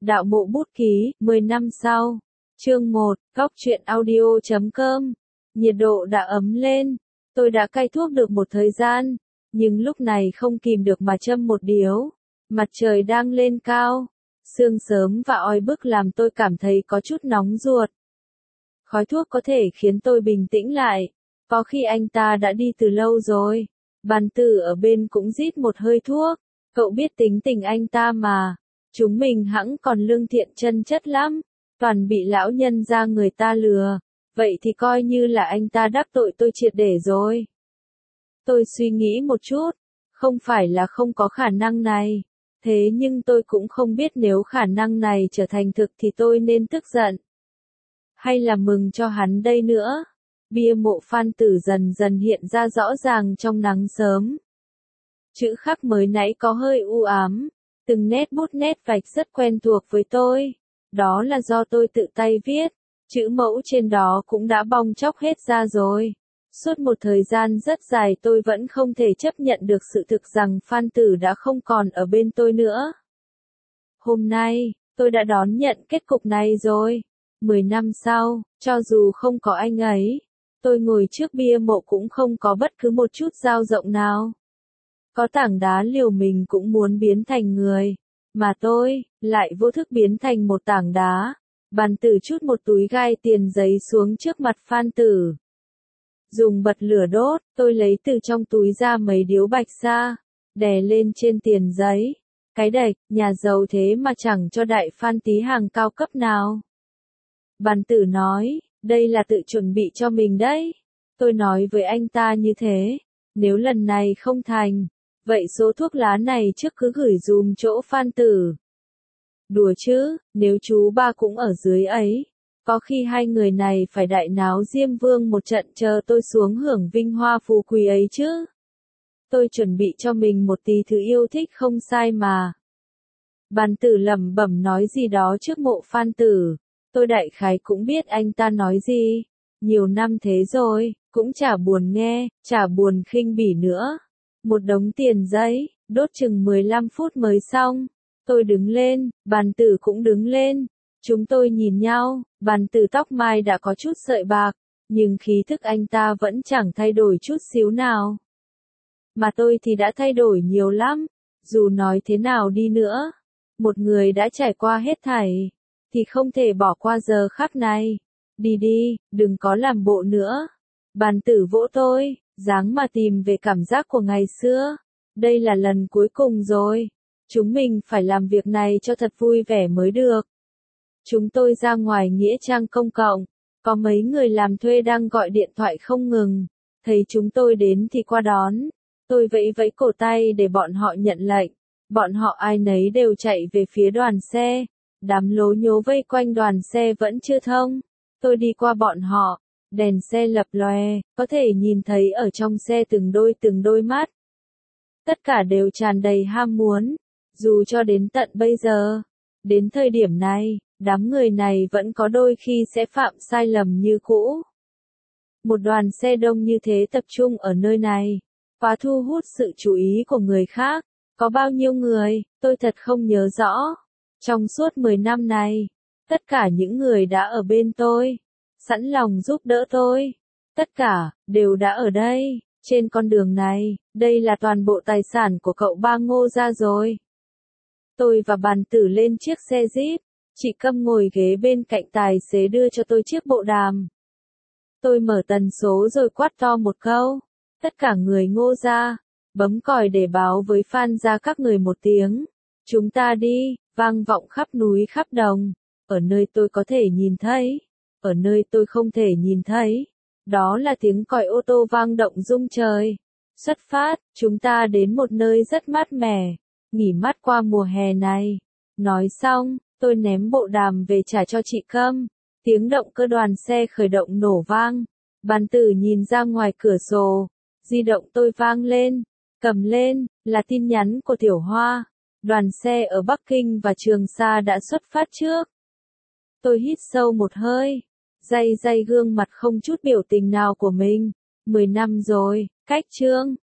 Đạo mộ bút ký, 10 năm sau. Chương 1, Góc truyện audio.com. Nhiệt độ đã ấm lên. Tôi đã cai thuốc được một thời gian, nhưng lúc này không kìm được mà châm một điếu. Mặt trời đang lên cao. Sương sớm và oi bức làm tôi cảm thấy có chút nóng ruột. Khói thuốc có thể khiến tôi bình tĩnh lại. Có khi anh ta đã đi từ lâu rồi. Bàn tử ở bên cũng rít một hơi thuốc. Cậu biết tính tình anh ta mà. Chúng mình hẵng còn lương thiện chân chất lắm. Toàn bị lão nhân ra người ta lừa. Vậy thì coi như là anh ta đắc tội tôi triệt để rồi. Tôi suy nghĩ một chút. Không phải là không có khả năng này. Thế nhưng tôi cũng không biết nếu khả năng này trở thành thực thì tôi nên tức giận. Hay là mừng cho hắn đây nữa. Bia mộ Phan Tử dần dần hiện ra rõ ràng trong nắng sớm. Chữ khắc mới nãy có hơi u ám. Từng nét bút nét vạch rất quen thuộc với tôi. Đó là do tôi tự tay viết. Chữ mẫu trên đó cũng đã bong tróc hết ra rồi. Suốt một thời gian rất dài tôi vẫn không thể chấp nhận được sự thực rằng Phan Tử đã không còn ở bên tôi nữa. Hôm nay, tôi đã đón nhận kết cục này rồi. 10 năm sau, cho dù không có anh ấy, tôi ngồi trước bia mộ cũng không có bất cứ một chút dao rộng nào. Có tảng đá liều mình cũng muốn biến thành người, mà tôi lại vô thức biến thành một tảng đá. Bàn tử chút một túi gai tiền giấy xuống trước mặt Phan Tử. Dùng bật lửa đốt, tôi lấy từ trong túi ra mấy điếu bạch sa, đè lên trên tiền giấy. Cái đạch, nhà giàu thế mà chẳng cho đại Phan tí hàng cao cấp nào. Bàn tử nói, đây là tự chuẩn bị cho mình đấy. Tôi nói với anh ta như thế, nếu lần này không thành, vậy số thuốc lá này trước cứ gửi dùm chỗ Phan Tử. Đùa chứ, nếu chú ba cũng ở dưới ấy, có khi hai người này phải đại náo Diêm Vương một trận chờ tôi xuống hưởng vinh hoa phú quý ấy chứ. Tôi chuẩn bị cho mình một tí thứ yêu thích không sai mà. Bàn tử lẩm bẩm nói gì đó trước mộ Phan Tử. Tôi đại khái cũng biết anh ta nói gì. Nhiều năm thế rồi, cũng chả buồn nghe, chả buồn khinh bỉ nữa. Một đống tiền giấy, đốt chừng 15 phút mới xong. Tôi đứng lên, bàn tử cũng đứng lên. Chúng tôi nhìn nhau, bàn tử tóc mai đã có chút sợi bạc, nhưng khí thức anh ta vẫn chẳng thay đổi chút xíu nào. Mà tôi thì đã thay đổi nhiều lắm, dù nói thế nào đi nữa. Một người đã trải qua hết thảy, thì không thể bỏ qua giờ khắc này. Đi đi, đừng có làm bộ nữa. Bàn tử vỗ tôi, ráng mà tìm về cảm giác của ngày xưa. Đây là lần cuối cùng rồi. Chúng mình phải làm việc này cho thật vui vẻ mới được. Chúng tôi ra ngoài nghĩa trang công cộng. Có mấy người làm thuê đang gọi điện thoại không ngừng. Thấy chúng tôi đến thì qua đón. Tôi vẫy vẫy cổ tay để bọn họ nhận lệnh. Bọn họ ai nấy đều chạy về phía đoàn xe. Đám lố nhố vây quanh đoàn xe vẫn chưa thông. Tôi đi qua bọn họ. Đèn xe lập lòe, có thể nhìn thấy ở trong xe từng đôi mắt. Tất cả đều tràn đầy ham muốn. Dù cho đến tận bây giờ, đến thời điểm này, đám người này vẫn có đôi khi sẽ phạm sai lầm như cũ. Một đoàn xe đông như thế tập trung ở nơi này, quá thu hút sự chú ý của người khác. Có bao nhiêu người, tôi thật không nhớ rõ. Trong suốt 10 năm này, tất cả những người đã ở bên tôi, sẵn lòng giúp đỡ tôi, tất cả, đều đã ở đây, trên con đường này, đây là toàn bộ tài sản của cậu ba Ngô gia rồi. Tôi và bàn tử lên chiếc xe Jeep, chị Câm ngồi ghế bên cạnh tài xế đưa cho tôi chiếc bộ đàm. Tôi mở tần số rồi quát to một câu, tất cả người Ngô gia, bấm còi để báo với Phan gia các người một tiếng. Chúng ta đi, vang vọng khắp núi khắp đồng, ở nơi tôi có thể nhìn thấy, ở nơi tôi không thể nhìn thấy. Đó là tiếng còi ô tô vang động rung trời. Xuất phát, chúng ta đến một nơi rất mát mẻ, nghỉ mát qua mùa hè này. Nói xong, tôi ném bộ đàm về trả cho chị Câm. Tiếng động cơ đoàn xe khởi động nổ vang. Bàn tử nhìn ra ngoài cửa sổ. Di động tôi vang lên. Cầm lên, là tin nhắn của Tiểu Hoa. Đoàn xe ở Bắc Kinh và Trường Sa đã xuất phát trước. Tôi hít sâu một hơi. Day gương mặt không chút biểu tình nào của mình. 10 năm rồi, cách chương.